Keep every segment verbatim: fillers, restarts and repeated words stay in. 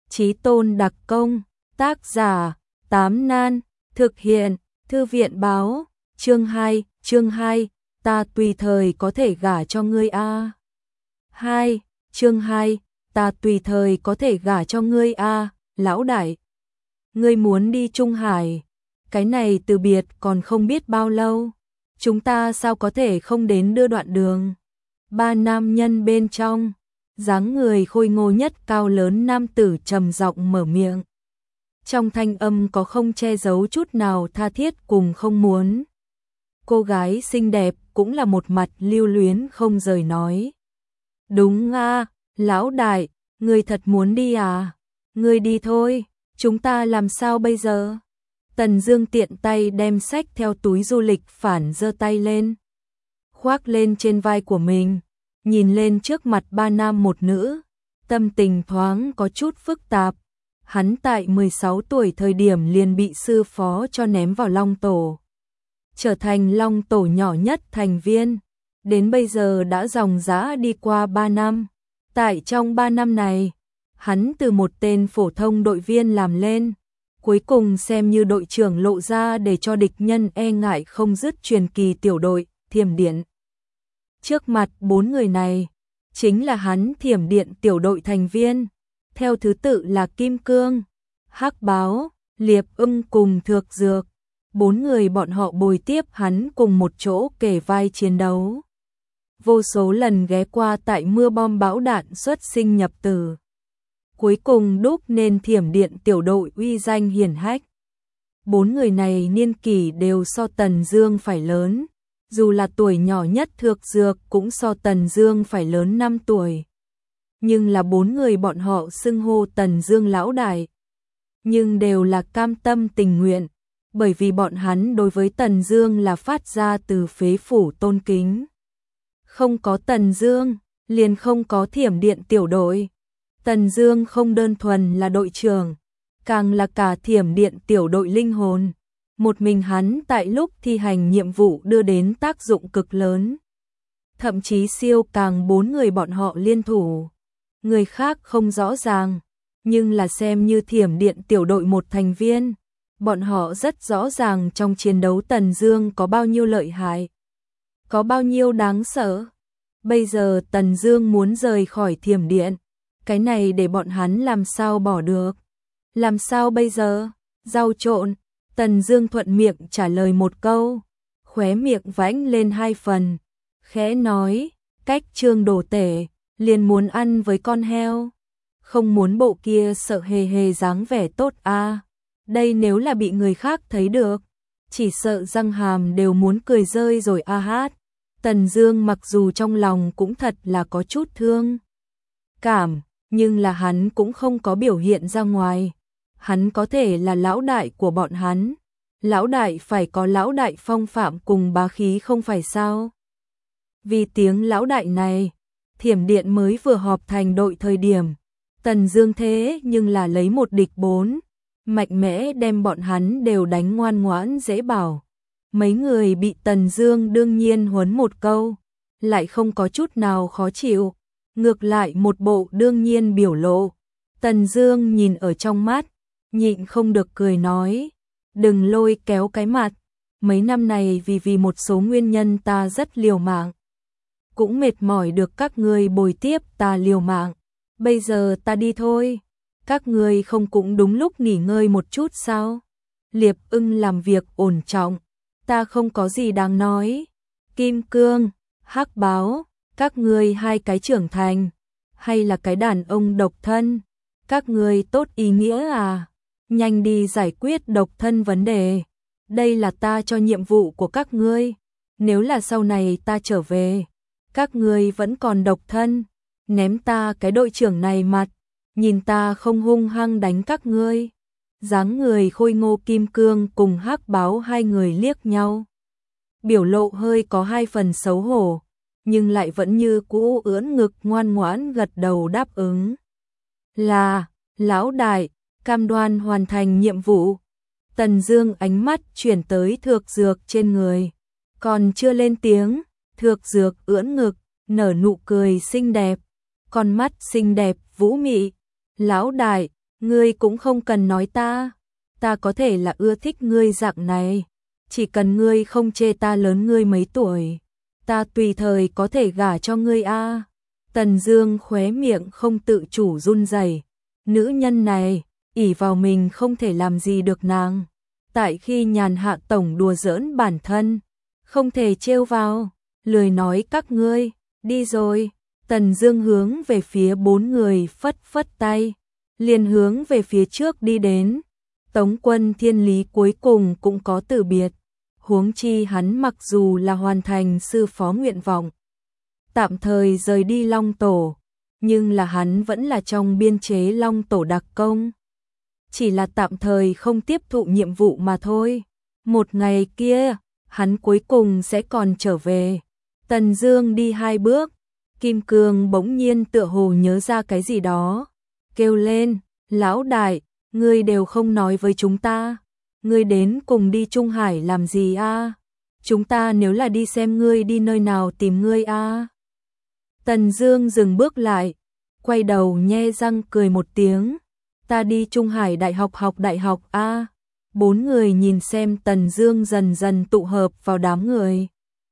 Chí tôn đặc công, tác giả, Tám Nan, thực hiện, Thư viện báo, chương hai, chương hai, ta tùy thời có thể gả cho ngươi a. hai, chương hai, ta tùy thời có thể gả cho ngươi a, lão đại. Ngươi muốn đi Trung Hải, cái này từ biệt còn không biết bao lâu, chúng ta sao có thể không đến đưa đoạn đường. Ba nam nhân bên trong, dáng người khôi ngô nhất cao lớn nam tử trầm giọng mở miệng. Trong thanh âm có không che giấu chút nào tha thiết cùng không muốn. Cô gái xinh đẹp cũng là một mặt lưu luyến không rời nói. Đúng a, lão đại, ngươi thật muốn đi à? Ngươi đi thôi, chúng ta làm sao bây giờ? Tần Dương tiện tay đem sách theo túi du lịch phản giơ tay lên, khoác lên trên vai của mình, nhìn lên trước mặt ba nam một nữ, tâm tình thoáng có chút phức tạp. Hắn tại mười sáu tuổi thời điểm liền bị sư phó cho ném vào Long Tổ, trở thành Long Tổ nhỏ nhất thành viên, đến bây giờ đã dòng dã đi qua ba năm. Tại trong ba năm này, hắn từ một tên phổ thông đội viên làm lên, cuối cùng xem như đội trưởng lộ ra để cho địch nhân e ngại không dứt truyền kỳ tiểu đội, Thiểm Điện. Trước mặt bốn người này, chính là hắn Thiểm Điện tiểu đội thành viên, theo thứ tự là Kim Cương, Hắc Báo, Liệp Ưng cùng Thược Dược. Bốn người bọn họ bồi tiếp hắn cùng một chỗ kề vai chiến đấu. Vô số lần ghé qua tại mưa bom bão đạn xuất sinh nhập tử. Cuối cùng đúc nên Thiểm Điện tiểu đội uy danh hiển hách. Bốn người này niên kỷ đều so Tần Dương phải lớn, dù là tuổi nhỏ nhất Thược Dược cũng so Tần Dương phải lớn năm tuổi. Nhưng là bốn người bọn họ xưng hô Tần Dương lão đại, nhưng đều là cam tâm tình nguyện, bởi vì bọn hắn đối với Tần Dương là phát ra từ phế phủ tôn kính. Không có Tần Dương, liền không có Thiểm Điện tiểu đội. Tần Dương không đơn thuần là đội trưởng, càng là cả Thiểm Điện tiểu đội linh hồn. Một mình hắn tại lúc thi hành nhiệm vụ đưa đến tác dụng cực lớn, thậm chí siêu càng bốn người bọn họ liên thủ. Người khác không rõ ràng, nhưng là xem như Thiểm Điện tiểu đội một thành viên, bọn họ rất rõ ràng trong chiến đấu Tần Dương có bao nhiêu lợi hại, có bao nhiêu đáng sợ. Bây giờ Tần Dương muốn rời khỏi Thiểm Điện, cái này để bọn hắn làm sao bỏ được? Làm sao bây giờ? Rau trộn, Tần Dương thuận miệng trả lời một câu, khóe miệng vãnh lên hai phần, khẽ nói, cách Trương đồ tể, liền muốn ăn với con heo, không muốn bộ kia sợ hề hề dáng vẻ tốt a. À. Đây nếu là bị người khác thấy được, chỉ sợ răng hàm đều muốn cười rơi rồi a hát. Tần Dương mặc dù trong lòng cũng thật là có chút thương cảm, nhưng là hắn cũng không có biểu hiện ra ngoài. Hắn có thể là lão đại của bọn hắn, lão đại phải có lão đại phong phạm cùng bá khí không phải sao? Vì tiếng lão đại này, Thiểm Điện mới vừa họp thành đội thời điểm, Tần Dương thế nhưng là lấy một địch bốn, mạnh mẽ đem bọn hắn đều đánh ngoan ngoãn dễ bảo. Mấy người bị Tần Dương đương nhiên huấn một câu, lại không có chút nào khó chịu, ngược lại một bộ đương nhiên biểu lộ. Tần Dương nhìn ở trong mắt, nhịn không được cười nói, đừng lôi kéo cái mặt, mấy năm này vì vì một số nguyên nhân ta rất liều mạng, cũng mệt mỏi được các ngươi bồi tiếp ta liều mạng, bây giờ ta đi thôi, các ngươi không cũng đúng lúc nghỉ ngơi một chút sao? Liệp Ưng làm việc ổn trọng, ta không có gì đáng nói. Kim Cương, Hắc Báo, các ngươi hai cái trưởng thành, hay là cái đàn ông độc thân, các ngươi tốt ý nghĩa à? Nhanh đi giải quyết độc thân vấn đề, đây là ta cho nhiệm vụ của các ngươi, nếu là sau này ta trở về, các ngươi vẫn còn độc thân, ném ta cái đội trưởng này mặt, nhìn ta không hung hăng đánh các ngươi. Dáng người khôi ngô Kim Cương cùng Hắc Báo hai người liếc nhau, biểu lộ hơi có hai phần xấu hổ, nhưng lại vẫn như cũ ưỡn ngực ngoan ngoãn gật đầu đáp ứng. Là, lão đại, cam đoan hoàn thành nhiệm vụ. Tần Dương ánh mắt chuyển tới Thược Dược trên người, còn chưa lên tiếng, Thược Dược ưỡn ngực, nở nụ cười xinh đẹp, con mắt xinh đẹp vũ mị. Lão đại, Ngươi cũng không cần nói ta, ta có thể là ưa thích ngươi dạng này, chỉ cần ngươi không chê ta lớn ngươi mấy tuổi, ta tùy thời có thể gả cho ngươi a. Tần Dương khóe miệng không tự chủ run rẩy, nữ nhân này, ỷ vào mình không thể làm gì được nàng. Tại khi Nhàn Hạ tổng đùa giỡn bản thân, không thể trêu vào, lười nói các ngươi, đi rồi. Tần Dương hướng về phía bốn người phất phất tay, liền hướng về phía trước đi đến. Tống Quân Thiên Lý cuối cùng cũng có từ biệt, huống chi hắn mặc dù là hoàn thành sư phó nguyện vọng, tạm thời rời đi Long Tổ, nhưng là hắn vẫn là trong biên chế Long Tổ đặc công. Chỉ là tạm thời không tiếp thụ nhiệm vụ mà thôi. Một ngày kia, hắn cuối cùng sẽ còn trở về. Tần Dương đi hai bước, Kim Cương bỗng nhiên tựa hồ nhớ ra cái gì đó, kêu lên, lão đại, ngươi đều không nói với chúng ta, ngươi đến cùng đi Trung Hải làm gì a? Chúng ta nếu là đi xem ngươi đi nơi nào tìm ngươi a? Tần Dương dừng bước lại, quay đầu nhe răng cười một tiếng, ta đi Trung Hải Đại học học đại học a. Bốn người nhìn xem Tần Dương dần dần tụ hợp vào đám người.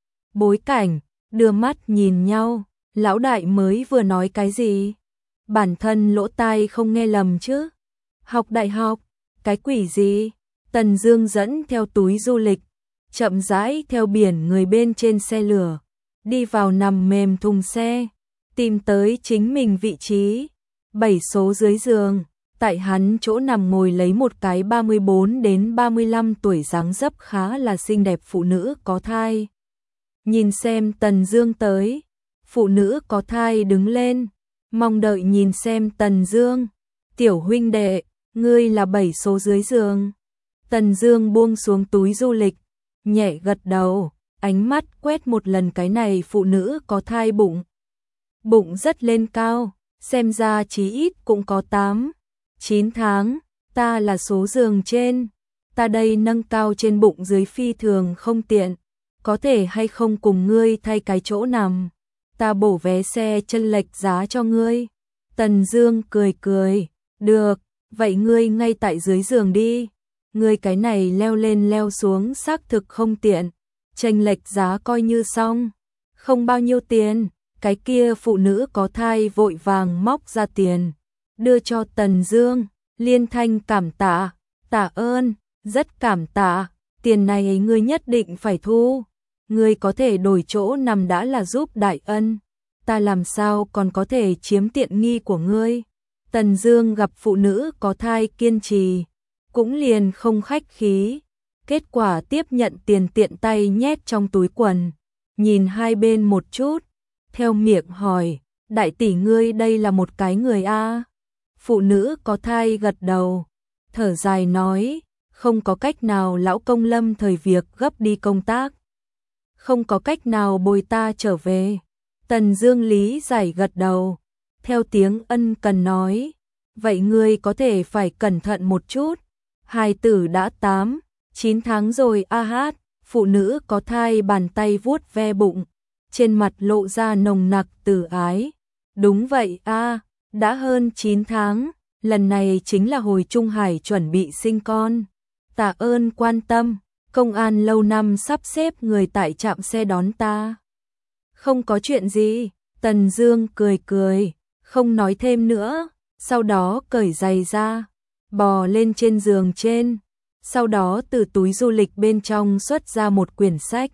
Bối cảnh, đưa mắt nhìn nhau, lão đại mới vừa nói cái gì? Bản thân lỗ tai không nghe lầm chứ? Học đại học, cái quỷ gì? Tần Dương dẫn theo túi du lịch, chậm rãi theo biển người bên trên xe lửa, đi vào nằm mềm thùng xe, tìm tới chính mình vị trí, bảy số dưới giường. Tại hắn chỗ nằm ngồi lấy một cái ba mươi bốn đến ba mươi lăm tuổi dáng dấp khá là xinh đẹp phụ nữ có thai. Nhìn xem Tần Dương tới, phụ nữ có thai đứng lên, mong đợi nhìn xem Tần Dương. Tiểu huynh đệ, ngươi là bảy số dưới giường. Tần Dương buông xuống túi du lịch, nhẹ gật đầu, ánh mắt quét một lần cái này phụ nữ có thai bụng. Bụng rất lên cao, xem ra chí ít cũng có tám, chín tháng, ta là số giường trên, ta đây nâng cao trên bụng dưới phi thường không tiện, có thể hay không cùng ngươi thay cái chỗ nằm, ta bổ vé xe chân lệch giá cho ngươi. Tần Dương cười cười, được, vậy ngươi ngay tại dưới giường đi, ngươi cái này leo lên leo xuống xác thực không tiện, chênh lệch giá coi như xong, không bao nhiêu tiền. Cái kia phụ nữ có thai vội vàng móc ra tiền, đưa cho Tần Dương, liên thanh cảm tạ, tạ ơn, rất cảm tạ, tiền này ngươi nhất định phải thu, ngươi có thể đổi chỗ nằm đã là giúp đại ân, ta làm sao còn có thể chiếm tiện nghi của ngươi. Tần Dương gặp phụ nữ có thai kiên trì, cũng liền không khách khí, kết quả tiếp nhận tiền tiện tay nhét trong túi quần, nhìn hai bên một chút, theo miệng hỏi, đại tỷ ngươi đây là một cái người a? Phụ nữ có thai gật đầu, thở dài nói, không có cách nào lão công lâm thời việc gấp đi công tác, không có cách nào bồi ta trở về. Tần Dương lý giải gật đầu, theo tiếng ân cần nói, vậy ngươi có thể phải cẩn thận một chút, hài tử đã tám, chín tháng rồi a hát. Phụ nữ có thai bàn tay vuốt ve bụng, trên mặt lộ ra nồng nặc từ ái. Đúng vậy a, đã hơn chín tháng, lần này chính là hồi Trung Hải chuẩn bị sinh con. Tạ ơn quan tâm, công an lâu năm sắp xếp người tại trạm xe đón ta. Không có chuyện gì, Tần Dương cười cười, không nói thêm nữa, sau đó cởi giày ra, bò lên trên giường trên, sau đó từ túi du lịch bên trong xuất ra một quyển sách.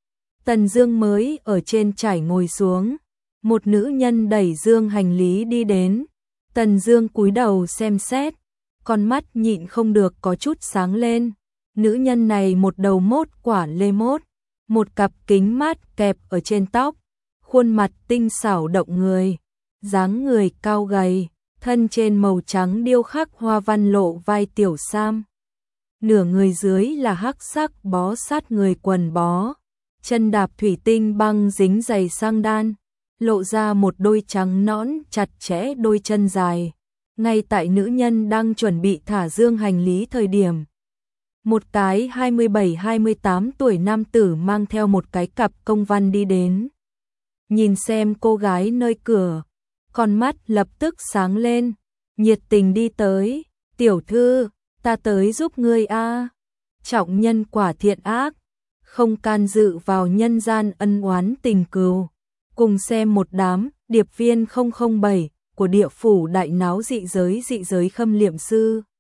Tần Dương mới ở trên trải ngồi xuống, một nữ nhân đẩy dương hành lý đi đến. Tần Dương cúi đầu xem xét, con mắt nhịn không được có chút sáng lên. Nữ nhân này một đầu mốt quả lê mốt, một cặp kính mát kẹp ở trên tóc, khuôn mặt tinh xảo động người, dáng người cao gầy, thân trên màu trắng điêu khắc hoa văn lộ vai tiểu sam. Nửa người dưới là hắc sắc bó sát người quần bó, chân đạp thủy tinh băng dính giày sang đan, lộ ra một đôi trắng nõn chặt chẽ đôi chân dài. Ngay tại nữ nhân đang chuẩn bị thả dương hành lý thời điểm, một cái hai mươi bảy hai mươi tám tuổi nam tử mang theo một cái cặp công văn đi đến. Nhìn xem cô gái nơi cửa, con mắt lập tức sáng lên, nhiệt tình đi tới, tiểu thư, ta tới giúp ngươi a. Trọng nhân quả thiện ác, không can dự vào nhân gian ân oán tình cừu. Cùng xem một đám điệp viên không không bảy của địa phủ đại náo dị giới dị giới khâm liệm sư.